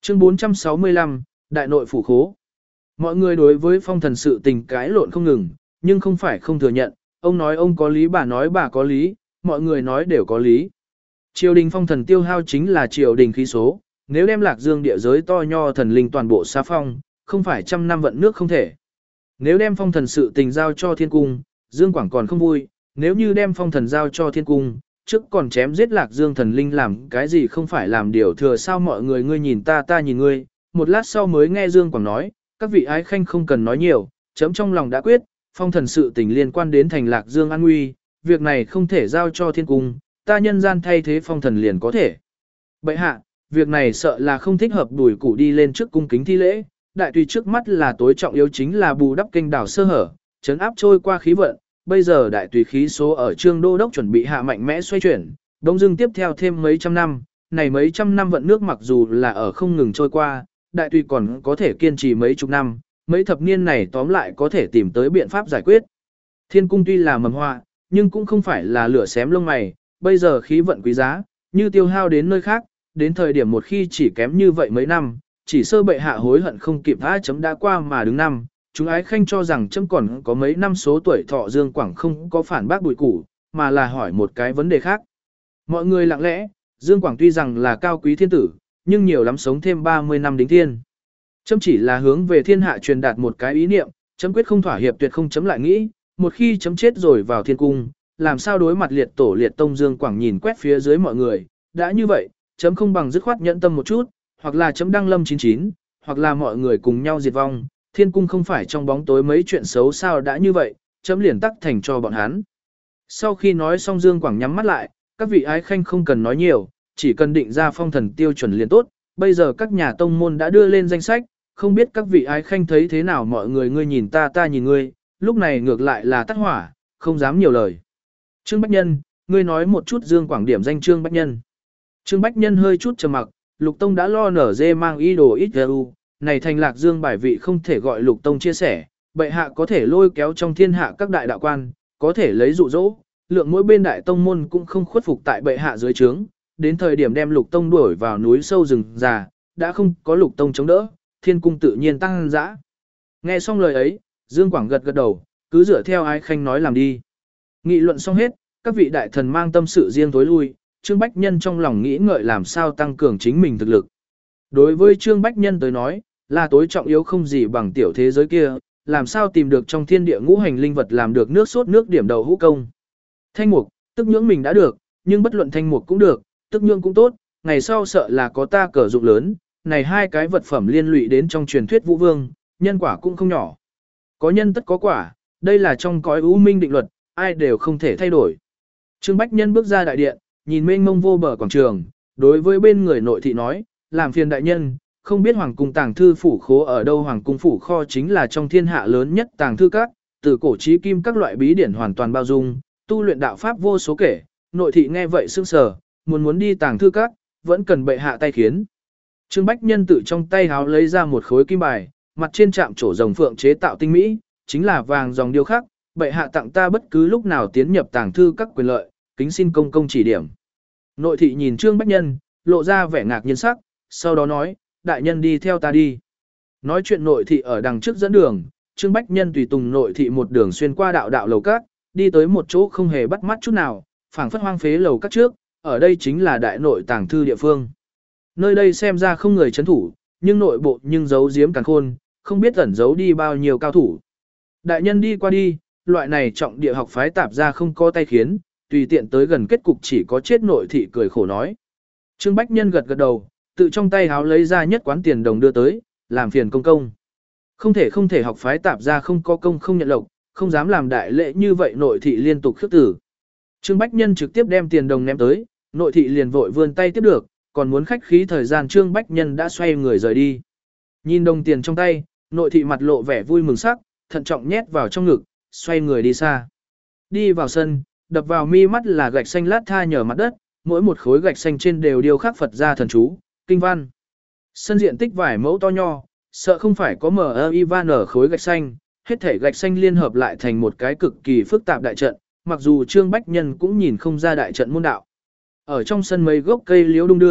Chương 465, Đại nội phủ khố. Mọi người đối với phong thần sự tình cãi lộn không ngừng, nhưng không phải không thừa nhận, ông nói ông có lý, bà nói bà có lý, mọi người nói đều có lý. Triều đình phong thần tiêu hao chính là triều đình khí số, nếu đem Lạc Dương địa giới to nho thần linh toàn bộ xa phong, không phải trăm năm vận nước không thể. Nếu đem phong thần sự tình giao cho thiên cung, Dương Quảng còn không vui, nếu như đem phong thần giao cho thiên cung, trước còn chém giết Lạc Dương thần linh làm cái gì không phải làm điều thừa sao mọi người ngươi nhìn ta ta nhìn ngươi, một lát sau mới nghe Dương Quảng nói, các vị ái khanh không cần nói nhiều, chấm trong lòng đã quyết, phong thần sự tình liên quan đến thành Lạc Dương an nguy, việc này không thể giao cho thiên cung, ta nhân gian thay thế phong thần liền có thể. Bệ hạ, việc này sợ là không thích hợp đuổi củ đi lên trước cung kính thi lễ, đại tùy trước mắt là tối trọng yếu chính là bù đắp kênh đảo sơ hở, chấn áp trôi qua khí vận, bây giờ đại tùy khí số ở Trương Đô Đốc chuẩn bị hạ mạnh mẽ xoay chuyển, đông dưng tiếp theo thêm mấy trăm năm, này mấy trăm năm vận nước mặc dù là ở không ngừng trôi qua, đại tùy còn có thể kiên trì mấy chục năm, mấy thập niên này tóm lại có thể tìm tới biện pháp giải quyết. Thiên cung tuy là mầm họa, nhưng cũng không phải là lửa xém lông mày, bây giờ khí vận quý giá, như tiêu hao đến nơi khác, đến thời điểm một khi chỉ kém như vậy mấy năm, chỉ sơ bệ hạ hối hận không kịp chấm đã qua mà đứng năm, chúng ái khanh cho rằng chấm còn có mấy năm số tuổi thọ. Dương Quảng không có phản bác Bùi Củ, mà là hỏi một cái vấn đề khác. Mọi người lặng lẽ, Dương Quảng tuy rằng là cao quý thiên tử, nhưng nhiều lắm sống thêm 30 năm đính thiên. Chấm chỉ là hướng về thiên hạ truyền đạt một cái ý niệm, chấm quyết không thỏa hiệp tuyệt không chấm lại nghĩ, một khi chấm chết rồi vào thiên cung, làm sao đối mặt liệt tổ liệt tông. Dương Quảng nhìn quét phía dưới mọi người, đã như vậy, chấm không bằng dứt khoát nhẫn tâm một chút, hoặc là chấm đăng lâm 99, hoặc là mọi người cùng nhau diệt vong, thiên cung không phải trong bóng tối mấy chuyện xấu sao. Đã như vậy, chấm liền tắc thành cho bọn hắn. Sau khi nói xong Dương Quảng nhắm mắt lại, các vị ái khanh không cần nói nhiều, chỉ cần định ra phong thần tiêu chuẩn liền tốt, bây giờ các nhà tông môn đã đưa lên danh sách, không biết các vị ái khanh thấy thế nào. Mọi người ngươi nhìn ta ta nhìn ngươi, lúc này ngược lại là tắt hỏa, không dám nhiều lời. Trương Bách Nhân, ngươi nói một chút. Dương Quảng điểm danh Trương Bách Nhân. Trương Bách Nhân hơi chút trầm mặc, Lục Tông đã lo nở dê mang ý đồ ít ru, này thành Lạc Dương bài vị không thể gọi Lục Tông chia sẻ, bệ hạ có thể lôi kéo trong thiên hạ các đại đạo quan, có thể lấy dụ dỗ, lượng mỗi bên đại tông môn cũng không khuất phục tại bệ hạ dưới trướng, đến thời điểm đem Lục Tông đuổi vào núi sâu rừng già, đã không có Lục Tông chống đỡ, thiên cung tự nhiên tăng dã. Nghe xong lời ấy, Dương Quảng gật gật đầu, cứ dựa theo ái khanh nói làm đi. Nghị luận xong hết, các vị đại thần mang tâm sự riêng tối lui, Trương Bách Nhân trong lòng nghĩ ngợi làm sao tăng cường chính mình thực lực. Đối với Trương Bách Nhân tới nói, là tối trọng yếu không gì bằng tiểu thế giới kia, làm sao tìm được trong thiên địa ngũ hành linh vật làm được nước sốt nước điểm đầu hũ công. Thanh mục, tức nhưỡng mình đã được, nhưng bất luận thanh mục cũng được, tức nhưỡng cũng tốt, ngày sau sợ là có ta cờ dụng lớn, này hai cái vật phẩm liên lụy đến trong truyền thuyết Vũ Vương, nhân quả cũng không nhỏ. Có nhân tất có quả, đây là trong cõi u minh định luật, ai đều không thể thay đổi. Trương Bách Nhân bước ra đại điện, nhìn mênh mông vô bờ quảng trường, đối với bên người nội thị nói, làm phiền đại nhân, không biết hoàng cung tàng thư phủ khố ở đâu. Hoàng cung phủ kho chính là trong thiên hạ lớn nhất tàng thư các, từ cổ chí kim các loại bí điển hoàn toàn bao dung, tu luyện đạo pháp vô số kể. Nội thị nghe vậy sững sờ, muốn đi tàng thư các, vẫn cần bệ hạ tay khiến. Trương Bách Nhân tự trong tay háo lấy ra một khối kim bài, mặt trên chạm trổ rồng phượng chế tạo tinh mỹ, chính là vàng dòng điêu khắc, bệ hạ tặng ta bất cứ lúc nào tiến nhập tàng thư các quyền lợi, kính xin công công chỉ điểm. Nội thị nhìn Trương Bách Nhân, lộ ra vẻ ngạc nhiên sắc, sau đó nói, đại nhân đi theo ta đi. Nói chuyện nội thị ở đằng trước dẫn đường, Trương Bách Nhân tùy tùng nội thị một đường xuyên qua đạo đạo lầu các, đi tới một chỗ không hề bắt mắt chút nào, phảng phất hoang phế lầu các trước, ở đây chính là đại nội tàng thư địa phương. Nơi đây xem ra không người chấn thủ, nhưng nội bộ nhưng giấu giếm càn khôn, không biết ẩn giấu đi bao nhiêu cao thủ. Đại nhân đi qua đi, loại này trọng địa học phái tạp ra không có tay khiến, tùy tiện tới gần kết cục chỉ có chết. Nội thị cười khổ nói. Trương Bách Nhân gật gật đầu, tự trong tay háo lấy ra nhất quán tiền đồng đưa tới, làm phiền công công. Không thể học phái tạp ra không có công không nhận lộc, không dám làm đại lễ như vậy. Nội thị liên tục khước tử. Trương Bách Nhân trực tiếp đem tiền đồng ném tới, nội thị liền vội vươn tay tiếp được, còn muốn khách khí thời gian Trương Bách Nhân đã xoay người rời đi. Nhìn đồng tiền trong tay, nội thị mặt lộ vẻ vui mừng sắc, thận trọng nhét vào trong ngực, xoay người đi xa. Đi vào sân, đập vào mi mắt là gạch xanh lát tha nhờ mặt đất, mỗi một khối gạch xanh trên đều điêu khắc Phật gia thần chú, kinh văn. Sân diện tích vài mẫu to nho, sợ không phải có Ivan ở khối gạch xanh, hết thể gạch xanh liên hợp lại thành một cái cực kỳ phức tạp đại trận, mặc dù Trương Bách Nhân cũng nhìn không ra đại trận môn đạo. Ở trong sân mấy gốc cây liễu đung đưa,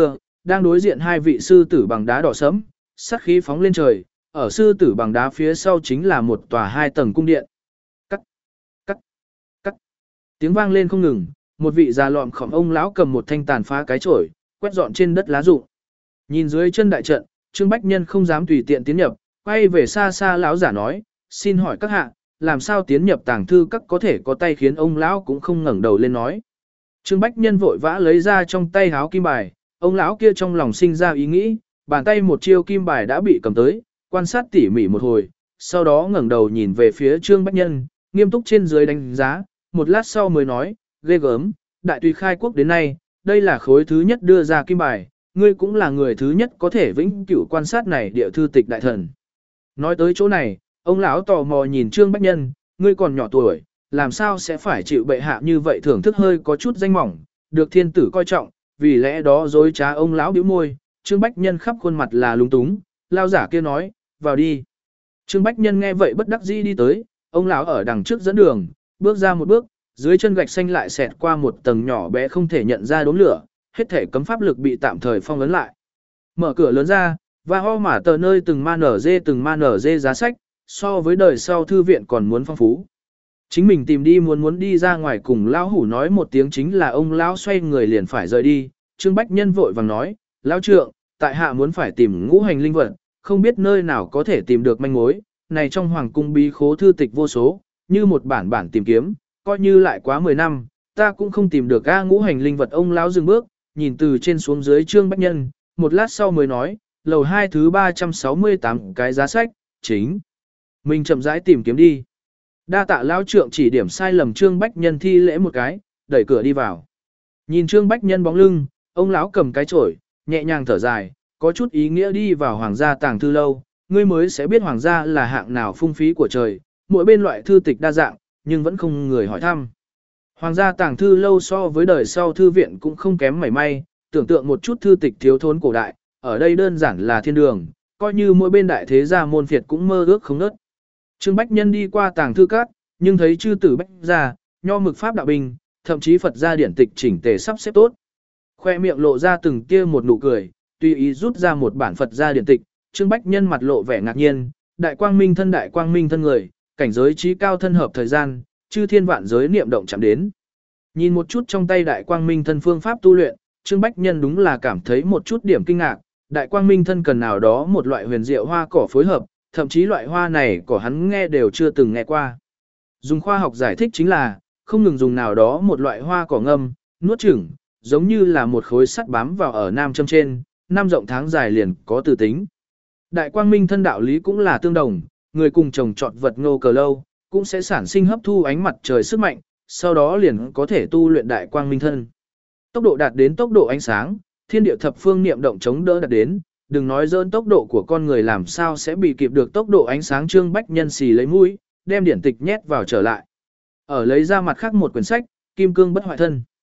đang đối diện hai vị sư tử bằng đá đỏ sẫm, sát khí phóng lên trời, ở sư tử bằng đá phía sau chính là một tòa 2 tầng cung điện. Cắt, cắt, cắt. Tiếng vang lên không ngừng, một vị già lọm khom ông lão cầm một thanh tàn phá cái chổi, quét dọn trên đất lá rụng. Nhìn dưới chân đại trận, Trương Bách Nhân không dám tùy tiện tiến nhập, quay về xa xa lão giả nói, xin hỏi các hạ, làm sao tiến nhập tàng thư các có thể có tay, khiến ông lão cũng không ngẩng đầu lên nói. Trương Bách Nhân vội vã lấy ra trong tay háo kim bài, ông lão kia trong lòng sinh ra ý nghĩ, bàn tay một chiêu kim bài đã bị cầm tới, quan sát tỉ mỉ một hồi, sau đó ngẩng đầu nhìn về phía Trương Bách Nhân, nghiêm túc trên dưới đánh giá, một lát sau mới nói, ghê gớm, đại tùy khai quốc đến nay, đây là khối thứ nhất đưa ra kim bài, ngươi cũng là người thứ nhất có thể vĩnh cửu quan sát này địa thư tịch đại thần. Nói tới chỗ này, ông lão tò mò nhìn Trương Bách Nhân, ngươi còn nhỏ tuổi, làm sao sẽ phải chịu bệ hạ như vậy, thưởng thức hơi có chút danh mỏng, được thiên tử coi trọng, vì lẽ đó dối trá ông lão bĩu môi, Trương Bách Nhân khắp khuôn mặt là lúng túng, lao giả kia nói, vào đi. Trương Bách Nhân nghe vậy bất đắc dĩ đi tới, ông lão ở đằng trước dẫn đường, bước ra một bước, dưới chân gạch xanh lại xẹt qua một tầng nhỏ bé không thể nhận ra đốm lửa, hết thể cấm pháp lực bị tạm thời phong ấn lại. Mở cửa lớn ra, và ho mả tờ nơi từng ma nở dê giá sách, so với đời sau thư viện còn muốn phong phú. Chính mình tìm đi muốn đi ra ngoài cùng lão hủ nói một tiếng, chính là ông lão xoay người liền phải rời đi. Trương Bách Nhân vội vàng nói, lão trượng, tại hạ muốn phải tìm ngũ hành linh vật, không biết nơi nào có thể tìm được manh mối, này trong hoàng cung bí khố thư tịch vô số, như một bản bản tìm kiếm, coi như lại quá 10 năm, ta cũng không tìm được ngũ hành linh vật. Ông lão dừng bước, nhìn từ trên xuống dưới Trương Bách Nhân, một lát sau mới nói, lầu 2 thứ 368 cái giá sách, chính mình chậm rãi tìm kiếm đi. Đa tạ lão trượng chỉ điểm sai lầm. Trương Bách Nhân thi lễ một cái, đẩy cửa đi vào. Nhìn Trương Bách Nhân bóng lưng, ông lão cầm cái chổi, nhẹ nhàng thở dài, có chút ý nghĩa đi vào hoàng gia tàng thư lâu, ngươi mới sẽ biết hoàng gia là hạng nào phung phí của trời, mỗi bên loại thư tịch đa dạng, nhưng vẫn không người hỏi thăm. Hoàng gia tàng thư lâu so với đời sau thư viện cũng không kém mảy may, tưởng tượng một chút thư tịch thiếu thốn cổ đại, ở đây đơn giản là thiên đường, coi như mỗi bên đại thế gia môn phiệt cũng mơ ước không nớt. Trương Bách Nhân đi qua tàng thư các, nhưng thấy chư tử bách gia, nho mực pháp đạo binh, thậm chí Phật gia điển tịch chỉnh tề sắp xếp tốt. Khoe miệng lộ ra từng kia một nụ cười, tùy ý rút ra một bản Phật gia điển tịch, Trương Bách Nhân mặt lộ vẻ ngạc nhiên, đại quang minh thân người, cảnh giới trí cao thân hợp thời gian, chư thiên vạn giới niệm động chạm đến. Nhìn một chút trong tay đại quang minh thân phương pháp tu luyện, Trương Bách Nhân đúng là cảm thấy một chút điểm kinh ngạc, đại quang minh thân cần nào đó một loại huyền diệu hoa cỏ phối hợp, thậm chí loại hoa này cỏ hắn nghe đều chưa từng nghe qua. Dùng khoa học giải thích chính là, không ngừng dùng nào đó một loại hoa cỏ ngâm, nuốt chửng, giống như là một khối sắt bám vào ở nam châm trên, năm rộng tháng dài liền có từ tính. Đại quang minh thân đạo lý cũng là tương đồng, người cùng trồng trọt vật ngô cờ lâu, cũng sẽ sản sinh hấp thu ánh mặt trời sức mạnh, sau đó liền có thể tu luyện đại quang minh thân. Tốc độ đạt đến tốc độ ánh sáng, thiên địa thập phương niệm động chống đỡ đạt đến, đừng nói dỡn tốc độ của con người làm sao sẽ bị kịp được tốc độ ánh sáng. Trương Bách Nhân xì lấy mũi, đem điển tịch nhét vào trở lại. Ở lấy ra mặt khác một quyển sách, Kim Cương Bất Hoại Thân.